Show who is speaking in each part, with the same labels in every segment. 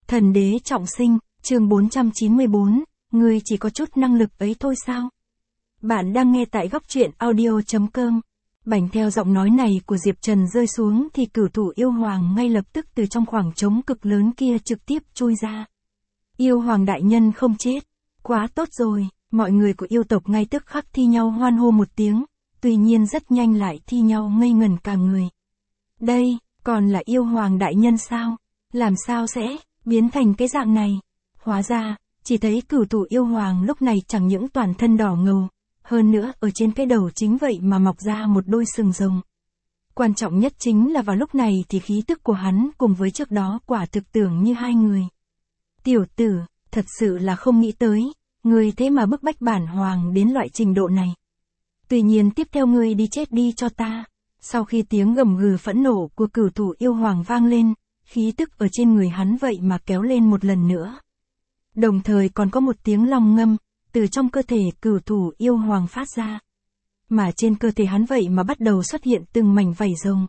Speaker 1: Thần đế trọng sinh, chương 494, ngươi chỉ có chút năng lực ấy thôi sao? Bạn đang nghe tại góc truyện audio.com. Bảnh theo giọng nói này của Diệp Trần rơi xuống thì cửu thủ yêu hoàng ngay lập tức từ trong khoảng trống cực lớn kia trực tiếp chui ra. Yêu hoàng đại nhân không chết. Quá tốt rồi, mọi người của yêu tộc ngay tức khắc thi nhau hoan hô một tiếng, tuy nhiên rất nhanh lại thi nhau ngây ngẩn cả người. Đây, còn là yêu hoàng đại nhân sao? Làm sao sẽ biến thành cái dạng này? Hóa ra, chỉ thấy cửu thủ yêu hoàng lúc này chẳng những toàn thân đỏ ngầu, hơn nữa ở trên cái đầu chính vậy mà mọc ra một đôi sừng rồng. Quan trọng nhất chính là vào lúc này thì khí tức của hắn cùng với trước đó quả thực tưởng như hai người. Tiểu tử, thật sự là không nghĩ tới, ngươi thế mà bức bách bản hoàng đến loại trình độ này. Tuy nhiên tiếp theo ngươi đi chết đi cho ta. Sau khi tiếng gầm gừ phẫn nộ của cửu thủ yêu hoàng vang lên, khí tức ở trên người hắn vậy mà kéo lên một lần nữa. Đồng thời còn có một tiếng long ngâm, từ trong cơ thể cửu thủ yêu hoàng phát ra. Mà trên cơ thể hắn vậy mà bắt đầu xuất hiện từng mảnh vảy rồng.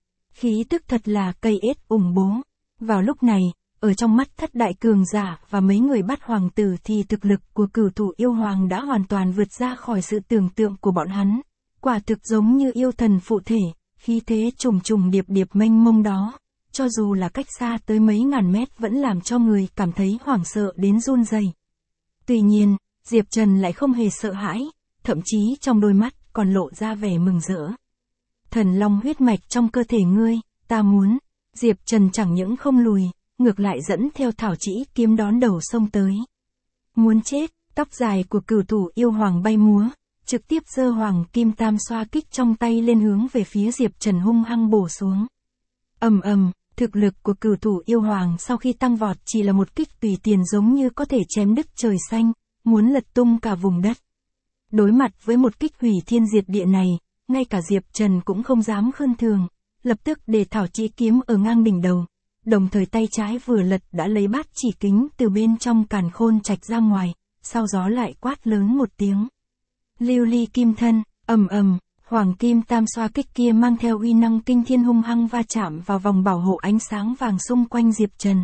Speaker 1: Khí tức thật là cây ết ủng bố. Vào lúc này, ở trong mắt thất đại cường giả và mấy người bắt hoàng tử thì thực lực của cửu thủ yêu hoàng đã hoàn toàn vượt ra khỏi sự tưởng tượng của bọn hắn. Quả thực giống như yêu thần phụ thể, khí thế trùng trùng điệp điệp mênh mông đó, cho dù là cách xa tới mấy ngàn mét vẫn làm cho người cảm thấy hoảng sợ đến run rẩy. Tuy nhiên, Diệp Trần lại không hề sợ hãi, thậm chí trong đôi mắt còn lộ ra vẻ mừng rỡ. Thần long huyết mạch trong cơ thể ngươi, ta muốn. Diệp Trần chẳng những không lùi, ngược lại dẫn theo thảo chỉ kiếm đón đầu xông tới. Muốn chết, tóc dài của cửu thủ yêu hoàng bay múa, trực tiếp giơ hoàng kim tam xoa kích trong tay lên hướng về phía Diệp Trần hung hăng bổ xuống. Ầm ầm, thực lực của cửu thủ yêu hoàng sau khi tăng vọt chỉ là một kích tùy tiền giống như có thể chém đứt trời xanh, muốn lật tung cả vùng đất. Đối mặt với một kích hủy thiên diệt địa này, ngay cả Diệp Trần cũng không dám khinh thường, lập tức để thảo chỉ kiếm ở ngang đỉnh đầu, đồng thời tay trái vừa lật đã lấy bát chỉ kính từ bên trong càn khôn trạch ra ngoài, sau đó lại quát lớn một tiếng. Lưu ly kim thân, ầm ầm, hoàng kim tam xoa kích kia mang theo uy năng kinh thiên hung hăng va chạm vào vòng bảo hộ ánh sáng vàng xung quanh Diệp Trần.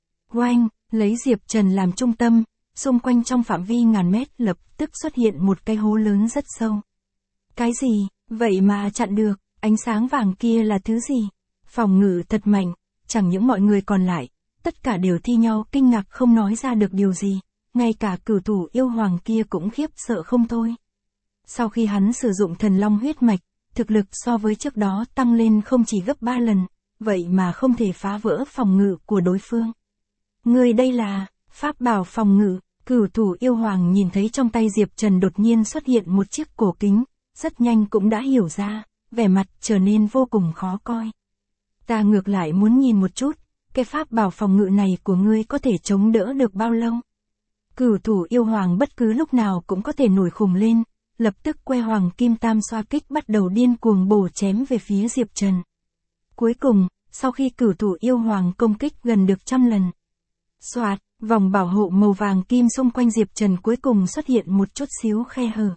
Speaker 1: Oanh, lấy Diệp Trần làm trung tâm, xung quanh trong phạm vi ngàn mét lập tức xuất hiện một cái hố lớn rất sâu. Cái gì, vậy mà chặn được, ánh sáng vàng kia là thứ gì? Phòng ngự thật mạnh, chẳng những mọi người còn lại, tất cả đều thi nhau kinh ngạc không nói ra được điều gì, ngay cả cửu thủ yêu hoàng kia cũng khiếp sợ không thôi. Sau khi hắn sử dụng thần long huyết mạch, thực lực so với trước đó tăng lên không chỉ gấp 3 lần, vậy mà không thể phá vỡ phòng ngự của đối phương. Người đây là pháp bảo phòng ngự. Cửu thủ yêu hoàng nhìn thấy trong tay Diệp Trần đột nhiên xuất hiện một chiếc cổ kính, rất nhanh cũng đã hiểu ra, vẻ mặt trở nên vô cùng khó coi. Ta ngược lại muốn nhìn một chút, cái pháp bảo phòng ngự này của ngươi có thể chống đỡ được bao lâu? Cửu thủ yêu hoàng bất cứ lúc nào cũng có thể nổi khùng lên, lập tức que hoàng kim tam xoa kích bắt đầu điên cuồng bổ chém về phía Diệp Trần. Cuối cùng, sau khi cửu thủ yêu hoàng công kích gần được 100 lần, xoạt, vòng bảo hộ màu vàng kim xung quanh Diệp Trần cuối cùng xuất hiện một chút xíu khe hở.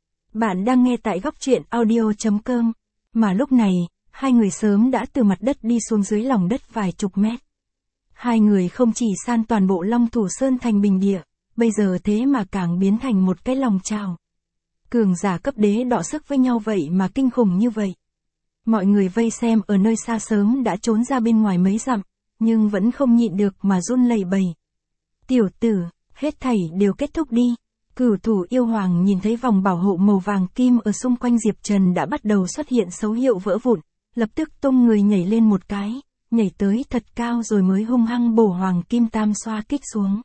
Speaker 1: Bạn đang nghe tại góc truyện audio.com, mà lúc này, hai người sớm đã từ mặt đất đi xuống dưới lòng đất vài chục mét. Hai người không chỉ san toàn bộ Long Thủ Sơn thành bình địa, bây giờ thế mà càng biến thành một cái lòng trào. Cường giả cấp đế đọ sức với nhau vậy mà kinh khủng như vậy. Mọi người vây xem ở nơi xa sớm đã trốn ra bên ngoài mấy dặm, nhưng vẫn không nhịn được mà run lẩy bẩy. Tiểu tử, hết thảy đều kết thúc đi. Cửu thủ yêu hoàng nhìn thấy vòng bảo hộ màu vàng kim ở xung quanh Diệp Trần đã bắt đầu xuất hiện dấu hiệu vỡ vụn, lập tức tung người nhảy lên một cái, nhảy tới thật cao rồi mới hung hăng bổ hoàng kim tam xoa kích xuống.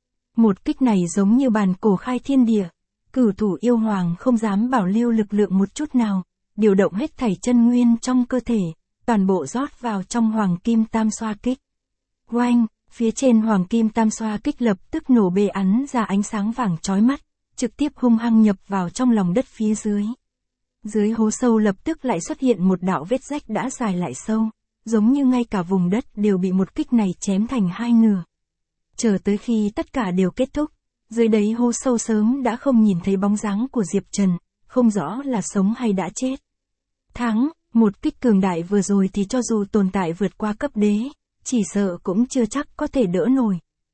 Speaker 1: Một kích này giống như bàn cổ khai thiên địa, cửu thủ yêu hoàng không dám bảo lưu lực lượng một chút nào, điều động hết thảy chân nguyên trong cơ thể, toàn bộ rót vào trong hoàng kim tam xoa kích. Oanh! Phía trên hoàng kim tam xoa kích lập tức nổ bề ắn ra ánh sáng vàng chói mắt, trực tiếp hung hăng nhập vào trong lòng đất phía dưới. Dưới hố sâu lập tức lại xuất hiện một đạo vết rách đã dài lại sâu, giống như ngay cả vùng đất đều bị một kích này chém thành hai nửa. Chờ tới khi tất cả đều kết thúc, dưới đáy hố sâu sớm đã không nhìn thấy bóng dáng của Diệp Trần, không rõ là sống hay đã chết. Thắng, một kích cường đại vừa rồi thì cho dù tồn tại vượt qua cấp đế, chỉ sợ cũng chưa chắc có thể đỡ nổi,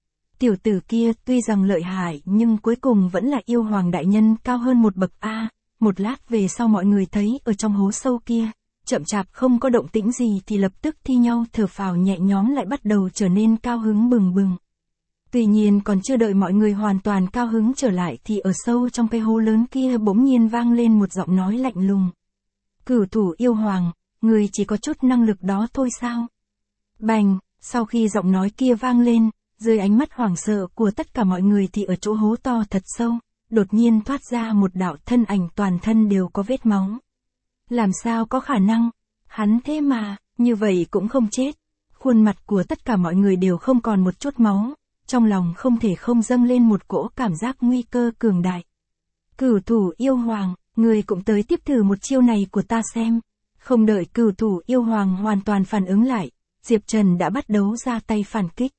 Speaker 1: Tiểu tử kia tuy rằng lợi hại nhưng cuối cùng vẫn là yêu hoàng đại nhân cao hơn một bậc A. Một lát về sau mọi người thấy ở trong hố sâu kia, chậm chạp không có động tĩnh gì thì lập tức thi nhau thở phào nhẹ nhõm lại bắt đầu trở nên cao hứng bừng bừng. Tuy nhiên còn chưa đợi mọi người hoàn toàn cao hứng trở lại thì ở sâu trong cái hố lớn kia bỗng nhiên vang lên một giọng nói lạnh lùng. Cửu thủ yêu hoàng, người chỉ có chút năng lực đó thôi sao? Bành, sau khi giọng nói kia vang lên, dưới ánh mắt hoảng sợ của tất cả mọi người thì ở chỗ hố to thật sâu, đột nhiên thoát ra một đạo thân ảnh toàn thân đều có vết máu. Làm sao có khả năng? Hắn thế mà, như vậy cũng không chết. Khuôn mặt của tất cả mọi người đều không còn một chút máu, trong lòng không thể không dâng lên một cỗ cảm giác nguy cơ cường đại. Cửu thủ yêu hoàng, người cũng tới tiếp thử một chiêu này của ta xem. Không đợi cửu thủ yêu hoàng hoàn toàn phản ứng lại, Diệp Trần đã bắt đầu ra tay phản kích.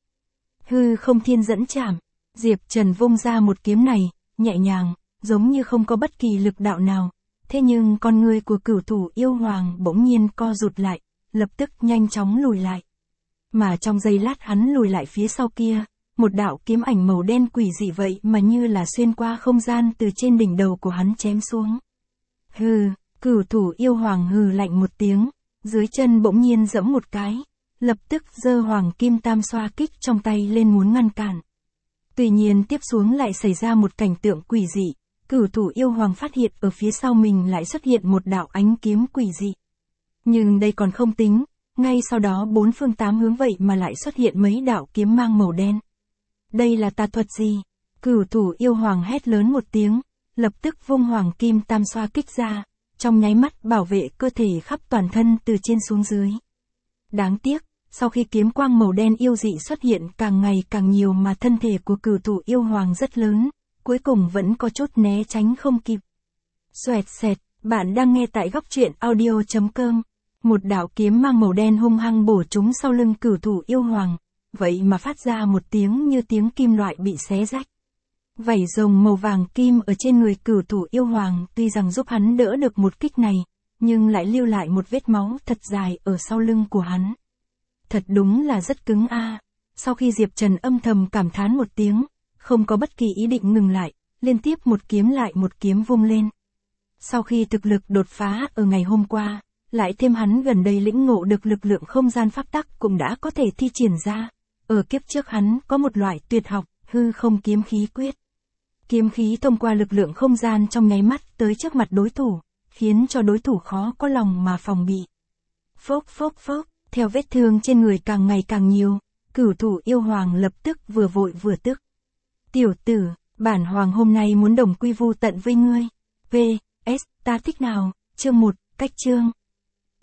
Speaker 1: Hư không thiên dẫn chảm, Diệp Trần vung ra một kiếm này, nhẹ nhàng, giống như không có bất kỳ lực đạo nào. Thế nhưng con người của cửu thủ yêu hoàng bỗng nhiên co rụt lại, lập tức nhanh chóng lùi lại. Mà trong giây lát hắn lùi lại phía sau kia, một đạo kiếm ảnh màu đen quỷ dị vậy mà như là xuyên qua không gian từ trên đỉnh đầu của hắn chém xuống. Hừ, cửu thủ yêu hoàng hừ lạnh một tiếng, dưới chân bỗng nhiên giẫm một cái, lập tức giơ hoàng kim tam xoa kích trong tay lên muốn ngăn cản. Tuy nhiên tiếp xuống lại xảy ra một cảnh tượng quỷ dị, cửu thủ yêu hoàng phát hiện ở phía sau mình lại xuất hiện một đạo ánh kiếm quỷ dị. Nhưng đây còn không tính, ngay sau đó bốn phương tám hướng vậy mà lại xuất hiện mấy đạo kiếm mang màu đen. Đây là tà thuật gì? Cửu thủ yêu hoàng hét lớn một tiếng, lập tức vung hoàng kim tam xoa kích ra, trong nháy mắt bảo vệ cơ thể khắp toàn thân từ trên xuống dưới. Đáng tiếc, sau khi kiếm quang màu đen yêu dị xuất hiện càng ngày càng nhiều mà thân thể của cửu thủ yêu hoàng rất lớn, cuối cùng vẫn có chút né tránh không kịp. Xoẹt xẹt, bạn đang nghe tại góc truyện audio.com. Một đạo kiếm mang màu đen hung hăng bổ trúng sau lưng cửu thủ yêu hoàng, vậy mà phát ra một tiếng như tiếng kim loại bị xé rách. Vảy rồng màu vàng kim ở trên người cửu thủ yêu hoàng tuy rằng giúp hắn đỡ được một kích này, nhưng lại lưu lại một vết máu thật dài ở sau lưng của hắn. Thật đúng là rất cứng a. Sau khi Diệp Trần âm thầm cảm thán một tiếng, không có bất kỳ ý định ngừng lại, liên tiếp một kiếm lại một kiếm vung lên. Sau khi thực lực đột phá ở ngày hôm qua, lại thêm hắn gần đây lĩnh ngộ được lực lượng không gian pháp tắc cũng đã có thể thi triển ra. Ở kiếp trước hắn có một loại tuyệt học, hư không kiếm khí quyết. Kiếm khí thông qua lực lượng không gian trong nháy mắt tới trước mặt đối thủ, khiến cho đối thủ khó có lòng mà phòng bị. Phốc phốc phốc, theo vết thương trên người càng ngày càng nhiều, cửu thủ yêu hoàng lập tức vừa vội vừa tức. Tiểu tử, bản hoàng hôm nay muốn đồng quy vu tận với ngươi. V.S. Ta thích nào, chương 1, cách chương.